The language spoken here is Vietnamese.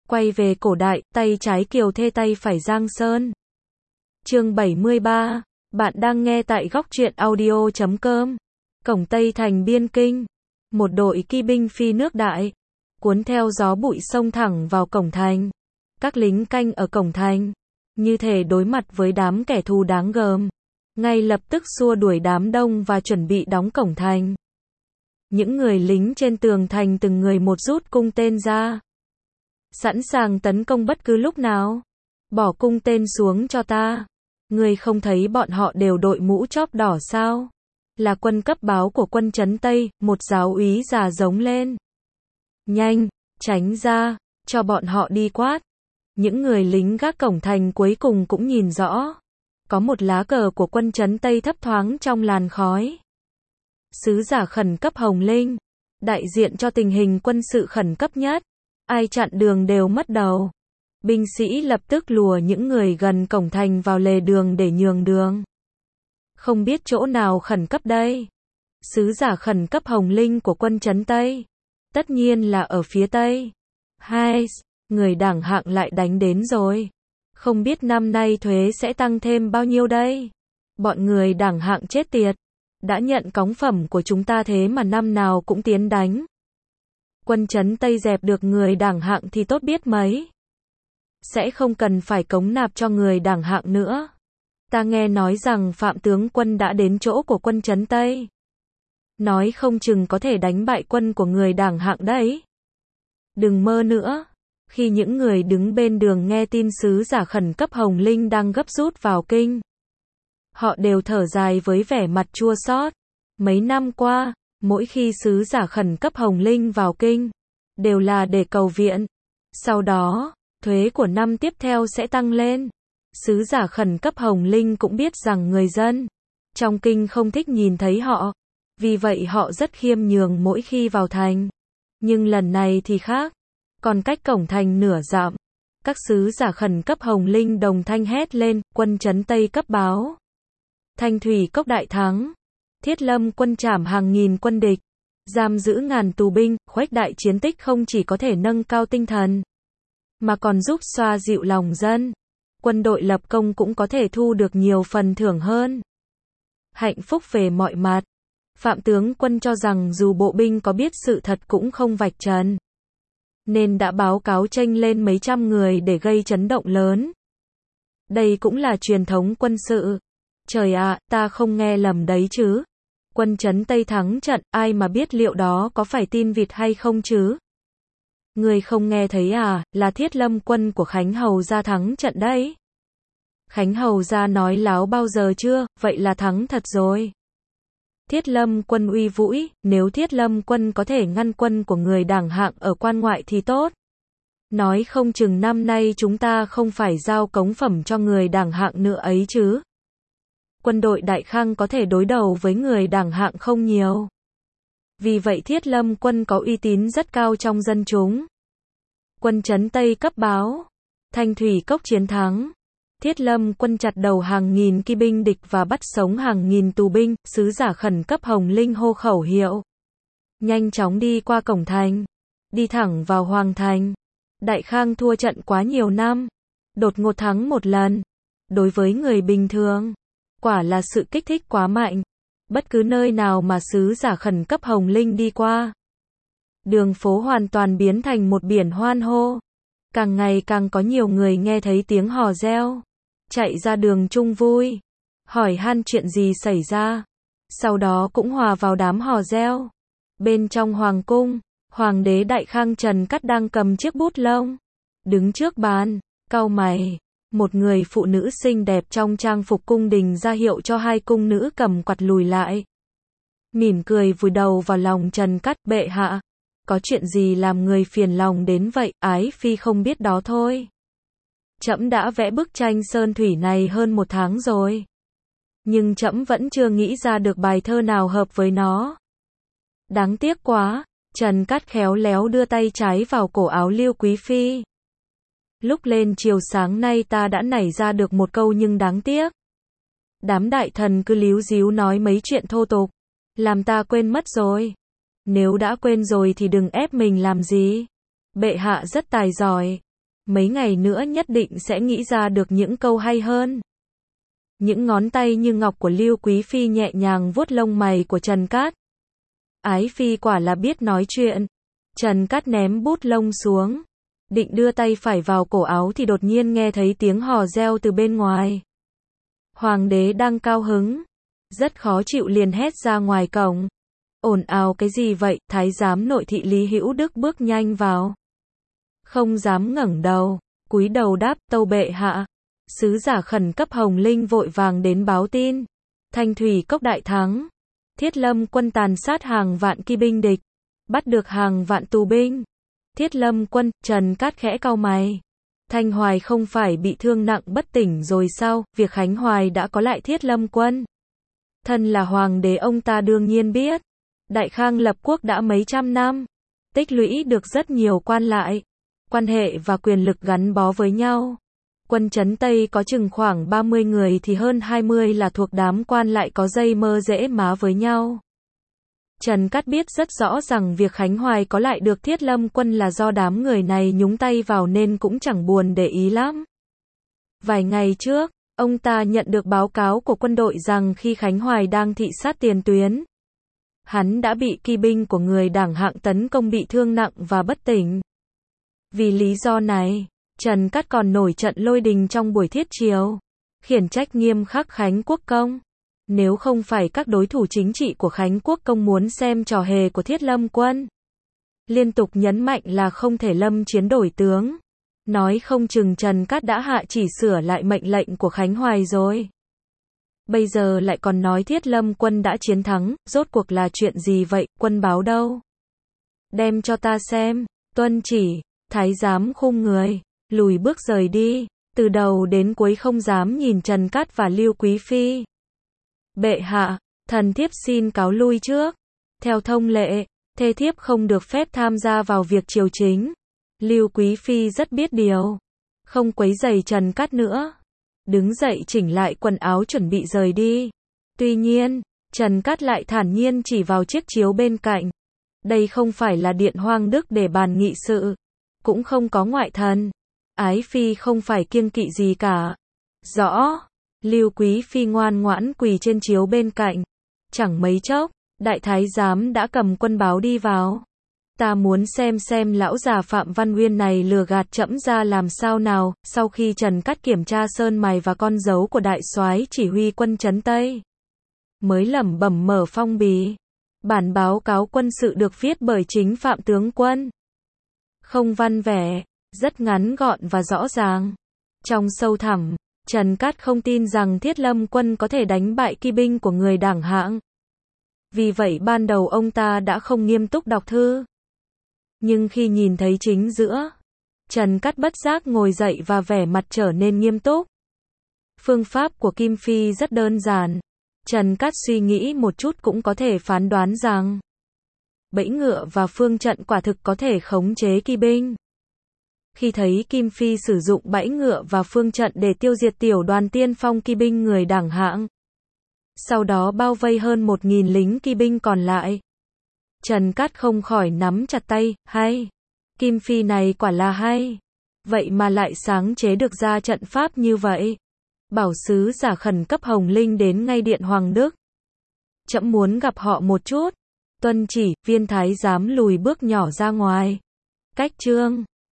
Quay về cổ đại, tay trái Kiều Thê tay phải Giang Sơn. Chương 73. Bạn đang nghe tại góc truyện audio.com. Cổng Tây thành biên kinh. Một đội kỵ binh phi nước đại, cuốn theo gió bụi xông thẳng vào cổng thành. Các lính canh ở cổng thành, như thể đối mặt với đám kẻ thù đáng gờm, ngay lập tức xua đuổi đám đông và chuẩn bị đóng cổng thành. Những người lính trên tường thành từng người một rút cung tên ra, sẵn sàng tấn công bất cứ lúc nào. Bỏ cung tên xuống cho ta. Ngươi không thấy bọn họ đều đội mũ chóp đỏ sao? Là quân cấp báo của quân trấn Tây, một giáo úy già giống lên. Nhanh, tránh ra, cho bọn họ đi quát. Những người lính gác cổng thành cuối cùng cũng nhìn rõ. Có một lá cờ của quân trấn Tây thấp thoáng trong làn khói. Sứ giả khẩn cấp Hồng Linh, đại diện cho tình hình quân sự khẩn cấp nhất. Ai chặn đường đều mất đầu. Binh sĩ lập tức lùa những người gần cổng thành vào lề đường để nhường đường. Không biết chỗ nào khẩn cấp đây? Sứ giả khẩn cấp Hồng Linh của quân trấn Tây. Tất nhiên là ở phía Tây. Hai, người đảng hạng lại đánh đến rồi. Không biết năm nay thuế sẽ tăng thêm bao nhiêu đây? Bọn người đảng hạng chết tiệt. Đã nhận cống phẩm của chúng ta thế mà năm nào cũng tiến đánh. Quân trấn Tây dẹp được người đảng hạng thì tốt biết mấy. Sẽ không cần phải cống nạp cho người đảng hạng nữa. Ta nghe nói rằng Phạm tướng quân đã đến chỗ của quân trấn Tây. Nói không chừng có thể đánh bại quân của người đảng hạng đấy. Đừng mơ nữa. Khi những người đứng bên đường nghe tin sứ giả khẩn cấp Hồng Linh đang gấp rút vào kinh, họ đều thở dài với vẻ mặt chua xót. Mấy năm qua, mỗi khi sứ giả khẩn cấp Hồng Linh vào kinh, đều là để cầu viện. Sau đó, thuế của năm tiếp theo sẽ tăng lên. Sứ giả khẩn cấp Hồng Linh cũng biết rằng người dân trong kinh không thích nhìn thấy họ. Vì vậy họ rất khiêm nhường mỗi khi vào thành. Nhưng lần này thì khác. Còn cách cổng thành nửa dặm, các sứ giả khẩn cấp Hồng Linh đồng thanh hét lên, quân trấn Tây cấp báo. Thanh Thủy Cốc đại thắng. Thiết Lâm quân trảm hàng nghìn quân địch, giam giữ ngàn tù binh, khuếch đại chiến tích không chỉ có thể nâng cao tinh thần, mà còn giúp xoa dịu lòng dân. Quân đội lập công cũng có thể thu được nhiều phần thưởng hơn. Hạnh phúc về mọi mặt. Phạm tướng quân cho rằng dù bộ binh có biết sự thật cũng không vạch trần, nên đã báo cáo chênh lên mấy trăm người để gây chấn động lớn. Đây cũng là truyền thống quân sự. Trời ạ, ta không nghe lầm đấy chứ. Quân trấn Tây thắng trận, ai mà biết liệu đó có phải tin vịt hay không chứ? Người không nghe thấy à, là Thiết Lâm quân của Khánh Hầu gia thắng trận đấy. Khánh Hầu gia nói láo bao giờ chưa, vậy là thắng thật rồi. Thiết Lâm quân uy vũ, nếu Thiết Lâm quân có thể ngăn quân của người đảng hạng ở quan ngoại thì tốt. Nói không chừng năm nay chúng ta không phải giao cống phẩm cho người đảng hạng nữa ấy chứ. Quân đội Đại Khang có thể đối đầu với người đảng hạng không nhiều. Vì vậy Thiết Lâm quân có uy tín rất cao trong dân chúng. Quân trấn Tây cấp báo. Thanh Thủy Cốc chiến thắng. Thiết Lâm quân chặt đầu hàng nghìn kỵ binh địch và bắt sống hàng nghìn tù binh. Sứ giả khẩn cấp Hồng Linh hô khẩu hiệu. Nhanh chóng đi qua cổng thành. Đi thẳng vào Hoàng thành. Đại Khang thua trận quá nhiều năm. Đột ngột thắng một lần. Đối với người bình thường, quả là sự kích thích quá mạnh. Bất cứ nơi nào mà sứ giả khẩn cấp Hồng Linh đi qua, đường phố hoàn toàn biến thành một biển hoan hô. Càng ngày càng có nhiều người nghe thấy tiếng hò reo, chạy ra đường chung vui, hỏi han chuyện gì xảy ra. Sau đó cũng hòa vào đám hò reo. Bên trong hoàng cung, Hoàng đế Đại Khang Trần Cát đang cầm chiếc bút lông, đứng trước bàn, cau mày. Một người phụ nữ xinh đẹp trong trang phục cung đình ra hiệu cho hai cung nữ cầm quạt lùi lại. Mỉm cười vùi đầu vào lòng Trần Cát. Bệ hạ, có chuyện gì làm người phiền lòng đến vậy? Ái phi không biết đó thôi. Trẫm đã vẽ bức tranh sơn thủy này hơn một tháng rồi, nhưng trẫm vẫn chưa nghĩ ra được bài thơ nào hợp với nó. Đáng tiếc quá. Trần Cát khéo léo đưa tay trái vào cổ áo Lưu Quý phi. Lúc lên chiều sáng nay ta đã nảy ra được một câu nhưng đáng tiếc. Đám đại thần cứ líu díu nói mấy chuyện thô tục, làm ta quên mất rồi. Nếu đã quên rồi thì đừng ép mình làm gì. Bệ hạ rất tài giỏi. mấy ngày nữa nhất định sẽ nghĩ ra được những câu hay hơn. Những ngón tay như ngọc của Lưu Quý Phi nhẹ nhàng vuốt lông mày của Trần Cát. Ái Phi quả là biết nói chuyện. Trần Cát ném bút lông xuống, định đưa tay phải vào cổ áo thì đột nhiên nghe thấy tiếng hò reo từ bên ngoài. Hoàng đế đang cao hứng, rất khó chịu liền hét ra ngoài cổng. Ồn ào cái gì vậy? Thái giám nội thị Lý Hữu Đức bước nhanh vào. Không dám ngẩng đầu, cúi đầu đáp, tâu bệ hạ. Sứ giả khẩn cấp Hồng Linh vội vàng đến báo tin. Thanh Thủy Cốc đại thắng. Thiết Lâm quân tàn sát hàng vạn kỵ binh địch, bắt được hàng vạn tù binh. Thiết Lâm quân, Trần Cát khẽ cau mày. Thanh Hoài không phải bị thương nặng bất tỉnh rồi sao? Việc Khánh Hoài đã có lại Thiết Lâm quân. Thân là hoàng đế ông ta đương nhiên biết. Đại Khang lập quốc đã mấy trăm năm, tích lũy được rất nhiều quan lại, quan hệ và quyền lực gắn bó với nhau. Quân trấn Tây có chừng khoảng 30 người thì hơn 20 là thuộc đám quan lại có dây mơ dễ má với nhau. Trần Cát biết rất rõ rằng việc Khánh Hoài có lại được Thiết Lâm quân là do đám người này nhúng tay vào nên cũng chẳng buồn để ý lắm. Vài ngày trước, ông ta nhận được báo cáo của quân đội rằng khi Khánh Hoài đang thị sát tiền tuyến, hắn đã bị kỵ binh của người Đảng Hạng tấn công bị thương nặng và bất tỉnh. Vì lý do này, Trần Cát còn nổi trận lôi đình trong buổi thiết triều, khiển trách nghiêm khắc Khánh Quốc Công. Nếu không phải các đối thủ chính trị của Khánh Quốc Công muốn xem trò hề của Thiết Lâm quân, liên tục nhấn mạnh là không thể lâm chiến đổi tướng, nói không chừng Trần Cát đã hạ chỉ sửa lại mệnh lệnh của Khánh Hoài rồi. Bây giờ lại còn nói Thiết Lâm quân đã chiến thắng, rốt cuộc là chuyện gì vậy? Quân báo đâu? Đem cho ta xem. Tuân chỉ. Thái giám khum người, lùi bước rời đi, từ đầu đến cuối không dám nhìn Trần Cát và Lưu Quý Phi. Bệ hạ, thần thiếp xin cáo lui trước. Theo thông lệ, thê thiếp không được phép tham gia vào việc triều chính. Lưu Quý Phi rất biết điều, không quấy rầy Trần Cát nữa. Đứng dậy chỉnh lại quần áo chuẩn bị rời đi. Tuy nhiên, Trần Cát lại thản nhiên chỉ vào chiếc chiếu bên cạnh. Đây không phải là điện Hoang Đức để bàn nghị sự, cũng không có ngoại thần. Ái Phi không phải kiêng kỵ gì cả. Rõ. Lưu Quý Phi ngoan ngoãn quỳ trên chiếu bên cạnh. Chẳng mấy chốc, đại thái giám đã cầm quân báo đi vào. Ta muốn xem lão già Phạm Văn Uyên này lừa gạt trẫm ra làm sao nào. Sau khi Trần Cát kiểm tra sơn mày và con dấu của đại soái chỉ huy quân trấn Tây, mới lẩm bẩm mở phong bì. Bản báo cáo quân sự được viết bởi chính Phạm tướng quân. Không văn vẻ, rất ngắn gọn và rõ ràng. Trong sâu thẳm, Trần Cát không tin rằng Thiết Lâm quân có thể đánh bại kỵ binh của người Đảng Hạng. Vì vậy ban đầu ông ta đã không nghiêm túc đọc thư. Nhưng khi nhìn thấy chính giữa, Trần Cát bất giác ngồi dậy và vẻ mặt trở nên nghiêm túc. Phương pháp của Kim Phi rất đơn giản. Trần Cát suy nghĩ một chút cũng có thể phán đoán rằng bẫy ngựa và phương trận quả thực có thể khống chế kỵ binh. Khi thấy Kim Phi sử dụng bẫy ngựa và phương trận để tiêu diệt tiểu đoàn tiên phong kỵ binh người Đảng Hạng, sau đó bao vây hơn 1.000 lính kỵ binh còn lại, Trần Cát không khỏi nắm chặt tay. Hay, Kim Phi này quả là hay. Vậy mà lại sáng chế được ra trận pháp như vậy. Bảo sứ giả khẩn cấp Hồng Linh đến ngay điện Hoàng Đức. Trẫm muốn gặp họ một chút. Tuân chỉ, viên thái giám lùi bước nhỏ ra ngoài. Cách chương